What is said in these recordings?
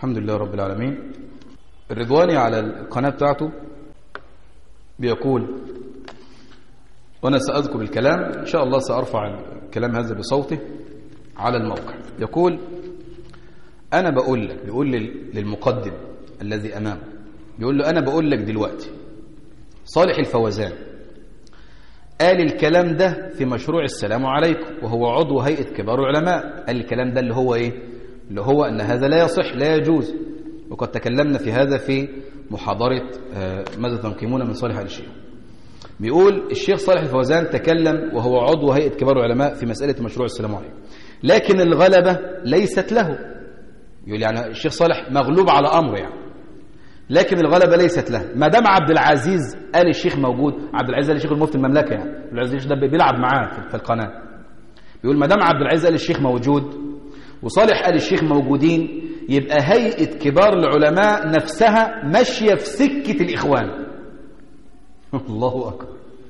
الحمد لله رب العالمين. الرضواني على القناة بتاعته بيقول، وأنا سأذكر الكلام إن شاء الله، سأرفع الكلام هذا بصوته على الموقع. يقول: أنا بقول لك، بيقول للمقدم الذي أمامه، بيقول له: أنا بقول لك دلوقتي صالح الفوزان قال الكلام ده في مشروع السلام عليكم، وهو عضو هيئة كبار العلماء. قال الكلام ده اللي هو إيه؟ اللي هو أن هذا لا يصح، لا يجوز. وقد تكلمنا في هذا في محاضرة ماذا تنقمون من صالح آل الشيخ. بيقول الشيخ صالح الفوزان تكلم وهو عضو هيئة كبار العلماء في مسألة مشروع السلام عليكم، لكن الغلبة ليست له. يقول يعني الشيخ صالح مغلوب على أمره يعني، لكن الغلبة ليست له. ما دام عبد العزيز آل الشيخ موجود، عبد العزيز آل الشيخ المفتي المملكة يعني، عبد العزيز ده بيلعب معاه في القناة. بيقول ما دام عبد العزيز آل الشيخ موجود وصالح آل الشيخ موجودين، يبقى هيئة كبار العلماء نفسها ماشية في سكة الإخوان. الله أكبر.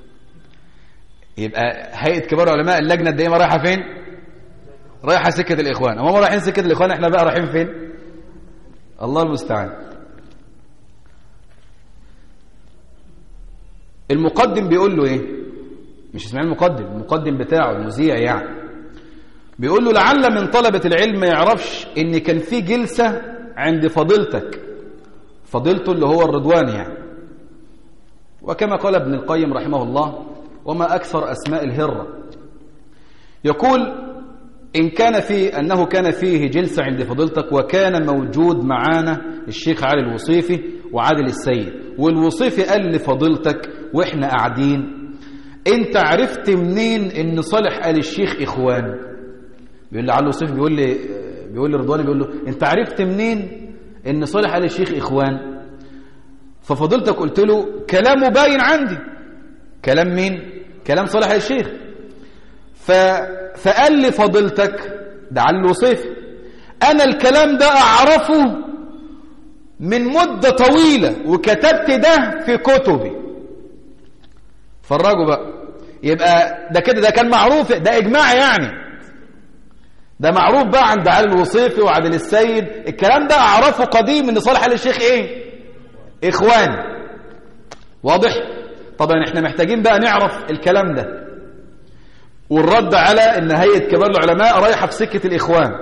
يبقى هيئة كبار العلماء اللجنة الدائمة رايحة فين؟ رايحة سكة الإخوان. أما رايحين سكة الإخوان، احنا بقى رايحين فين؟ الله المستعان. المقدم بيقول له ايه؟ مش اسماعيل المقدم بتاعه المذيع يعني، بيقول له: لعل من طلبة العلم ما يعرفش ان كان في جلسة عند فضيلتك، فضيلته اللي هو الرضواني يعني. وكما قال ابن القيم رحمه الله: وما أكثر أسماء الهرة. يقول: أنه كان فيه جلسة عند فضيلتك، وكان موجود معانا الشيخ علي الوصيفي وعادل السيد، والوصيفي قال لفضيلتك وإحنا قاعدين: أنت عرفت منين إن صالح آل الشيخ إخوان؟ بيقول لي علي الوصيفي، بيقول لي رضواني، بيقول له: أنت عرفت منين إن صالح آل الشيخ إخوان؟ ففضيلتك قلت له: كلامه باين عندي. كلام مين؟ كلام صالح آل الشيخ. فقال لي فضيلتك، ده علي الوصيفي، أنا الكلام ده أعرفه من مدة طويلة وكتبت ده في كتبي. فرجوا بقى، يبقى ده كده، ده كان معروف، ده إجماع يعني، ده معروف بقى عند علي الوصيفي وعادل السيد. الكلام ده أعرفه قديم إن صالح آل الشيخ إيه؟ إخوان. واضح؟ طبعا إحنا محتاجين بقى نعرف الكلام ده والرد على إن هيئة كبار العلماء رايحة في سكة الإخوان.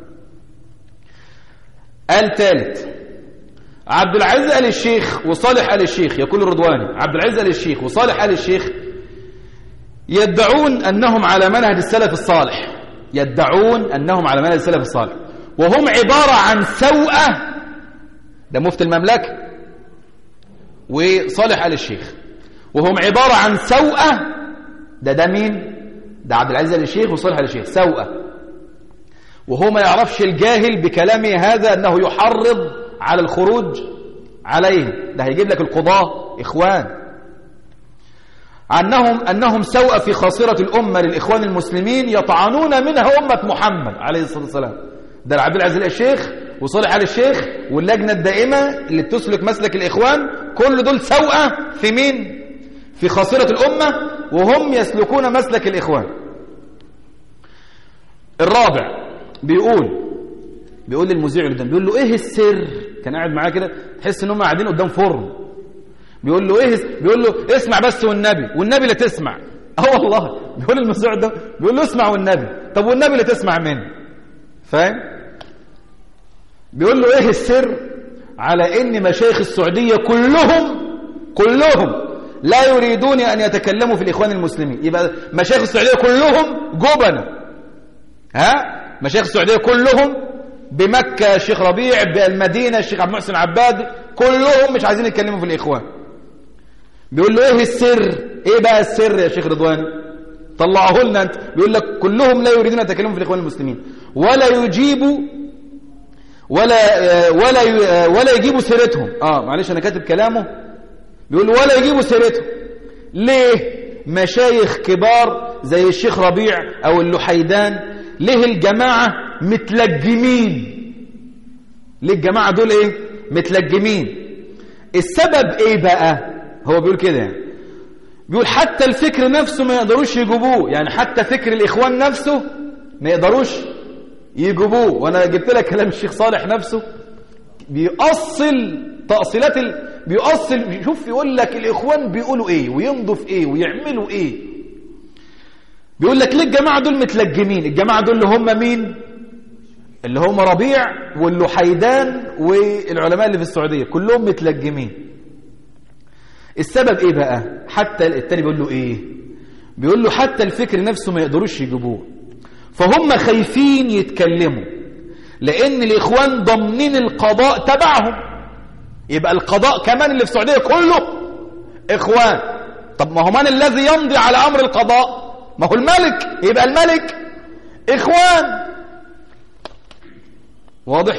قال ثالث: عبد العزيز آل الشيخ وصالح آل الشيخ، يقول الرضواني: عبد العزيز آل الشيخ وصالح آل الشيخ يدعون أنهم على منهج السلف الصالح، يدعون أنهم على منهج السلف الصالح، وهم عبارة عن سوءة. ده مفتي المملكة وصالح آل الشيخ، وهم عبارة عن سوءة. ده مين؟ ده عبد العزيز آل الشيخ وصالح آل الشيخ، سوءة. وهو ما يعرفش الجاهل بكلامه هذا أنه يحرض على الخروج عليهم. ده هيجيب لك القضاة إخوان. أنهم سوء في خاصرة الأمة للإخوان المسلمين يطعنون منها أمة محمد عليه الصلاة والسلام. ده عبد العزيز آل الشيخ وصالح آل الشيخ واللجنة الدائمة اللي تسلك مسلك الإخوان، كل دول سوء في مين؟ في خاصرة الأمة، وهم يسلكون مسلك الإخوان. الرابع بيقول للمذيع اللي قدام، بيقول له: ايه السر؟ كان قاعد معاه كده، تحس ان هم قاعدين قدام فرن. بيقول له: ايه؟ بيقول له: اسمع بس والنبي لا تسمع. والله بيقول المذيع ده، بيقول له: اسمع والنبي. طب والنبي لا تسمع منه، فاهم؟ بيقول له: ايه السر على ان مشايخ السعودية كلهم لا يريدون ان يتكلموا في الاخوان المسلمين؟ يبقى مشايخ السعودية كلهم جبنة. مشايخ السعودية كلهم، بمكة الشيخ ربيع، بالمدينة الشيخ عبد المحسن عباد، كلهم مش عايزين يتكلموا في الإخوان. بيقول له: ايه السر؟ ايه بقى السر يا شيخ رضواني؟ طلعه لنا انت. بيقول لك: كلهم لا يريدون يتكلموا في الإخوان المسلمين، ولا يجيبوا ولا يجيبوا سيرتهم. معلش انا كاتب كلامه. بيقول له: ولا يجيبوا سيرتهم. ليه؟ مشايخ كبار زي الشيخ ربيع او اللحيدان، ليه الجماعة متلجمين؟ ليه الجماعة دول ايه؟ متلجمين. السبب ايه بقى؟ هو بيقول كده يعني، بيقول حتى الفكر نفسه ما يقدروش يجيبوه، يعني حتى فكر الإخوان نفسه ما يقدروش يجيبوه. وانا جبت لك كلام الشيخ صالح نفسه بيأصل تأصيلات بيأصل، شوف يقول لك الإخوان بيقولوا إيه ويمضوا في إيه ويعملوا إيه. بيقول لك ليه الجماعة دول متلجمين؟ الجماعة دول اللي هم مين؟ اللي هم ربيع واللحيدان والعلماء اللي في السعودية كلهم متلجمين. السبب إيه بقى؟ حتى التاني بيقول له إيه؟ بيقول له حتى الفكر نفسه ما يقدروش يجيبوه، فهم خايفين يتكلموا لأن الإخوان ضامنين القضاء تبعهم. يبقى القضاء كمان اللي في السعودية كله إخوان. طب ما هو من الذي يمضي على أمر القضاء؟ ما هو الملك، يبقى الملك إخوان. واضح؟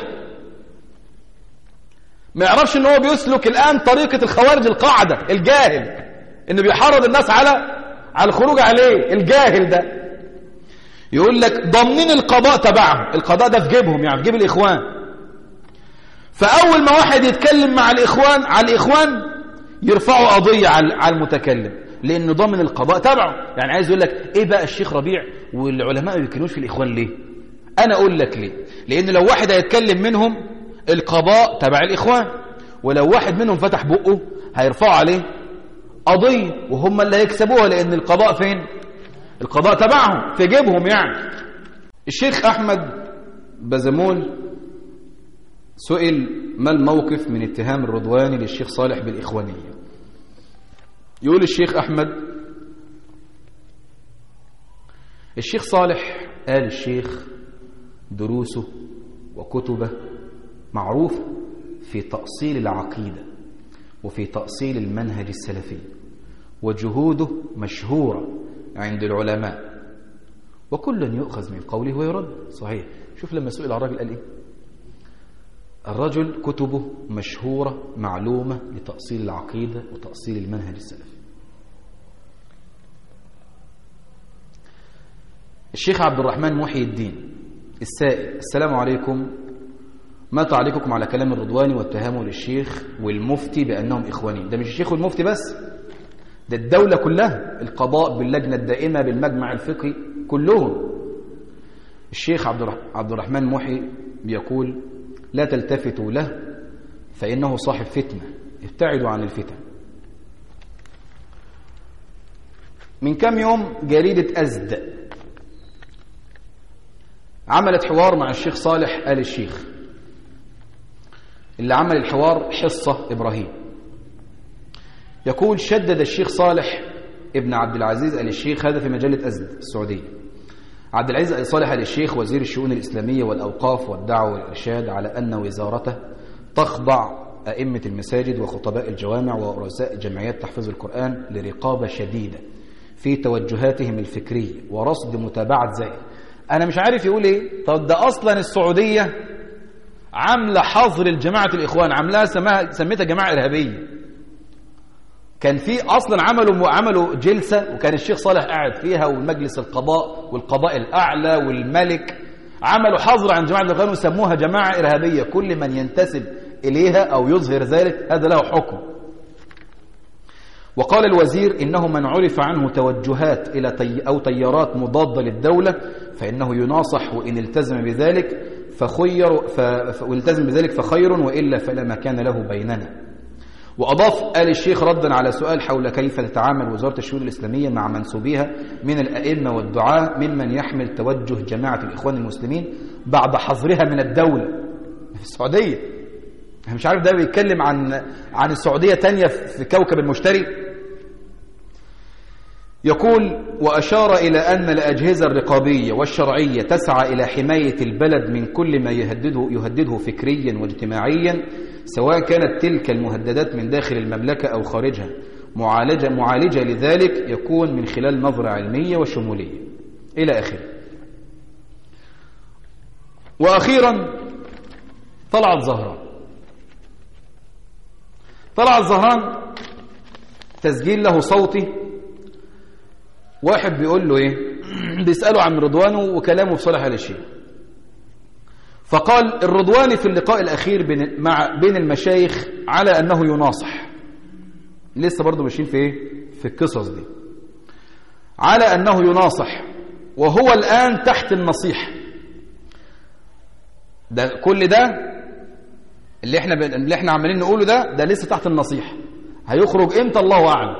ما يعرفش ان هو بيسلك الآن طريقة الخوارج القاعدة الجاهل، انه بيحرض الناس على الخروج عليه. الجاهل ده يقول لك ضامنين القضاء تبعهم، القضاء ده في جيبهم، يعني في جيب الإخوان. فأول ما واحد يتكلم مع الإخوان على الإخوان يرفعوا قضية على المتكلم، لأنه ضامن القضاء تبعه. يعني عايز يقول لك إيه بقى الشيخ ربيع والعلماء ما بيكونوش في الإخوان ليه؟ أنا أقول لك ليه. لأن لو واحد هيتكلم منهم القضاء تبع الإخوان، ولو واحد منهم فتح بقه هيرفعوا عليه قضية وهم اللي هيكسبوها، لأن القضاء فين؟ القضاء تبعهم في جيبهم. يعني الشيخ أحمد بزمول سئل ما الموقف من اتهام الرضواني للشيخ صالح بالإخوانية. يقول الشيخ أحمد: الشيخ صالح قال الشيخ دروسه وكتبه معروفة في تأصيل العقيدة وفي تأصيل المنهج السلفي، وجهوده مشهورة عند العلماء، وكل يؤخذ من قوله ويرد. صحيح. شوف لما سئل الراجل قال إيه؟ الرجل كتبه مشهورة معلومة لتأصيل العقيدة وتأصيل المنهج السلفي. الشيخ عبد الرحمن محي الدين السائل: السلام عليكم، ما تعليقكم على كلام الرضواني واتهامه للشيخ والمفتي بأنهم إخوانيين؟ ده مش الشيخ والمفتي بس، ده الدولة كلها، القضاء باللجنة الدائمة بالمجمع الفقهي كلهم. الشيخ عبد الرحمن محي بيقول: لا تلتفتوا له فإنه صاحب فتنة، ابتعدوا عن الفتن. من كم يوم جريدة أزد عملت حوار مع الشيخ صالح آل الشيخ. اللي عمل الحوار حصة إبراهيم. يقول: شدد الشيخ صالح ابن عبد العزيز آل الشيخ، هذا في مجلة أزد السعودية، عبد العزيز صالح آل الشيخ وزير الشؤون الإسلامية والأوقاف والدعوة والإرشاد، على أن وزارته تخضع أئمة المساجد وخطباء الجوامع ورؤساء جمعيات تحفيظ القرآن لرقابة شديدة في توجهاتهم الفكرية ورصد متابعة ذلك. أنا مش عارف يقول إيه. طب ده أصلا السعودية عاملة حظر الجماعة الإخوان، عاملاها سميتها جماعة إرهابية. كان في أصلا عملوا جلسة وكان الشيخ صالح قاعد فيها، والمجلس القضاء والقضاء الأعلى والملك عملوا حظر عن جماعة الإخوان وسموها جماعة إرهابية. كل من ينتسب إليها أو يظهر ذلك هذا له حكم. وقال الوزير: إنه من عرف عنه توجهات أو تيارات مضادة للدولة فإنه يناصح، وإن التزم بذلك فخير، وإلا فلا مكان له بيننا. وأضاف آل الشيخ ردا على سؤال حول كيف تتعامل وزارة الشؤون الإسلامية مع منسوبيها من الأئمة والدعاة ممن يحمل توجه جماعة الإخوان المسلمين بعد حظرها من الدولة في السعودية. أنا مش عارف ده بيتكلم عن السعودية تانية في كوكب المشتري. يقول: وأشار إلى أن الأجهزة الرقابية والشرعية تسعى إلى حماية البلد من كل ما يهدده فكريا واجتماعيا، سواء كانت تلك المهددات من داخل المملكة أو خارجها. معالجة لذلك يكون من خلال نظرة علمية وشمولية إلى آخره. وأخيرا طلعت زهران تسجيل له صوتي، واحد بيقول له ايه، بيسأله عن رضوانه وكلامه في صالح آل الشيخ، فقال: الرضواني في اللقاء الأخير بين المشايخ على أنه يناصح. لسه برضو ماشيين في ايه؟ في القصص دي. على أنه يناصح وهو الآن تحت النصيحة. ده كل ده اللي احنا عمالين نقوله ده لسه تحت النصيحة، هيخرج امتى الله أعلم.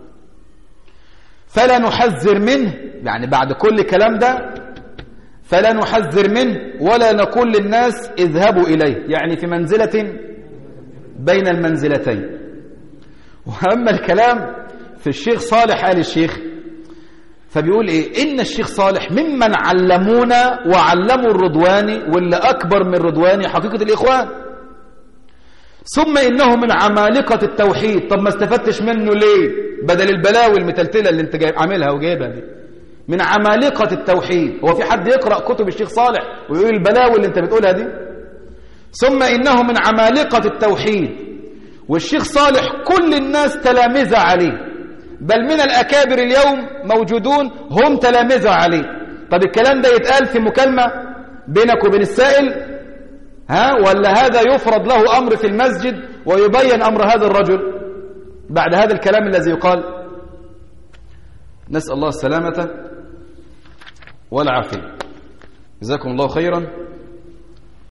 فلا نحذر منه، يعني بعد كل كلام ده فلا نحذر منه ولا نقول للناس اذهبوا إليه، يعني في منزلة بين المنزلتين. وأما الكلام في الشيخ صالح آل الشيخ فبيقول إيه؟ إن الشيخ صالح ممن علمونا وعلموا الرضواني، واللي أكبر من الرضواني حقيقة الإخوان. ثم إنه من عمالقة التوحيد. طب ما استفدتش منه ليه بدل البلاوي المتلتلة اللي انت عاملها وجايبها دي؟ من عمالقة التوحيد. هو في حد يقرأ كتب الشيخ صالح ويقول البلاوي اللي انت بتقولها دي؟ ثم إنه من عمالقة التوحيد. والشيخ صالح كل الناس تلامذة عليه، بل من الأكابر اليوم موجودون هم تلامذة عليه. طب الكلام ده يتقال في مكالمة بينك وبين السائل ولا هذا يفرض له أمر في المسجد ويبين أمر هذا الرجل بعد هذا الكلام الذي يقال؟ نسأل الله السلامة والعافية. جزاكم الله خيرا.